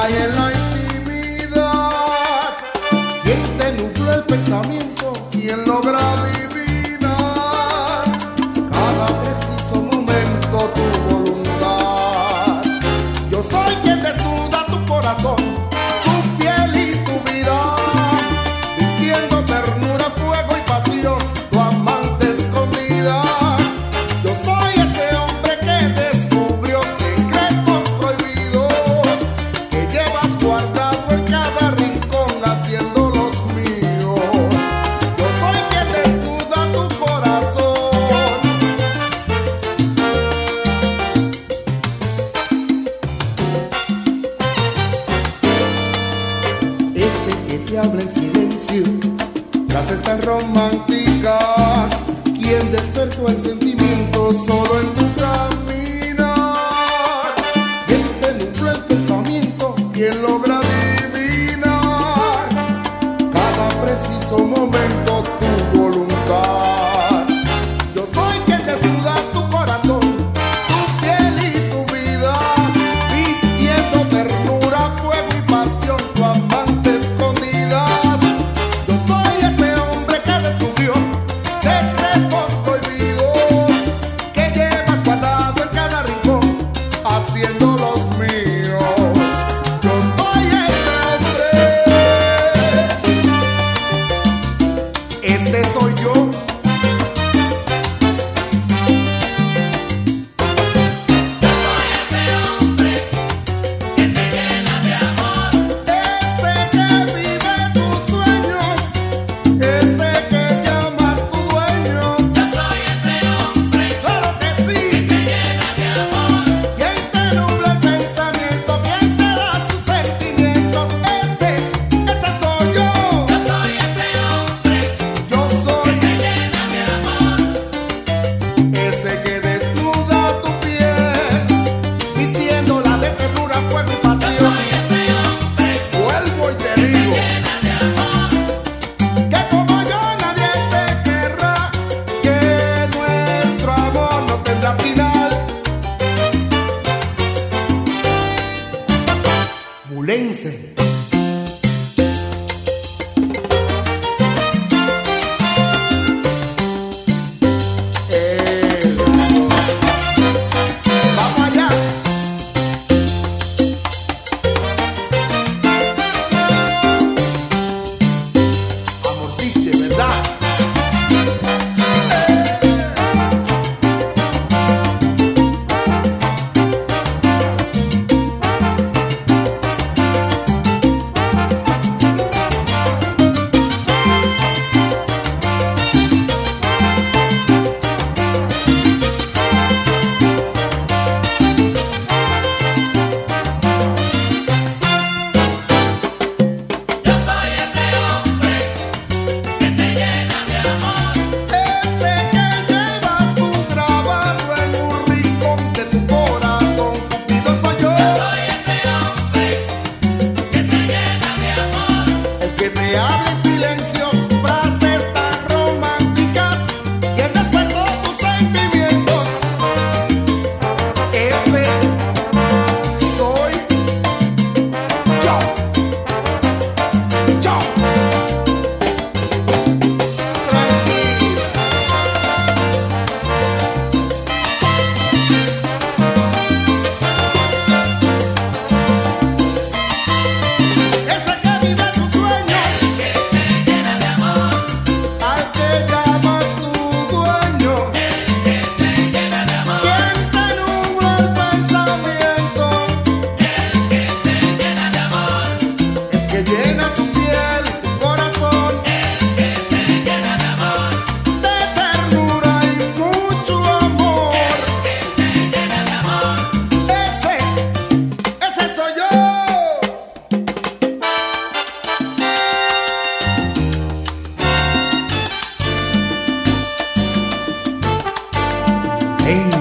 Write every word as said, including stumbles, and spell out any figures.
hay en la intimidad. ¿Quién te nubló el pensamiento? ¿Quién logra adivinar cada preciso momento tu voluntad? Yo soy quien desnuda tu corazón, tu piel y tu vida, diciendo ternura, fuego y pasión, tu amante escondida. Yo soy ese hombre que descubrió secretos prohibidos que llevas guardado en cada rincón, haciendo los míos. Yo soy quien desnuda tu corazón. Ese que te habla en silencio, frases tan románticas. ¿Quién despertó el sentimiento solo en tu caminar? ¿Quién te nubló el pensamiento? ¿Quién logra adivinar cada preciso momento tu voluntad? Yo soy quien desnuda tu corazón, tu piel y tu vida, vistiendo ternura, fuego y pasión, tu amante escondidas. Yo soy ese hombre que descubrió secretos prohibidos que llevas guardado en cada rincón, haciendo los míos. Yo soy ese hombre, ese soy yo. Ese que vive tus sueños, ese que llamas tu dueño. Claro que sí. Quien te nubla el pensamiento, quien te da sus sentimientos, ese, ese soy yo. Yo soy ese que desnuda tu piel, vistiéndola de ternura, fuego y pasión. Vuelvo y te digo que como yo nadie te querrá, que nuestro amor no tendrá final. Bulense. Eh, Vamos allá. Amorciste, ¿verdad? Ese que llevas tú grabado en un rincón de tu corazón, Cupido soy yo. El que te habla en silencio, frases tan románticas, quien despertó tus sentimientos. Ese soy yo. Yo. Ese que vive tus sueños, al que llamas tu dueño, quien te nubla el pensamiento, el que llena tu piel, tu corazón, de ternura y mucho amor. Ese, ese soy yo. En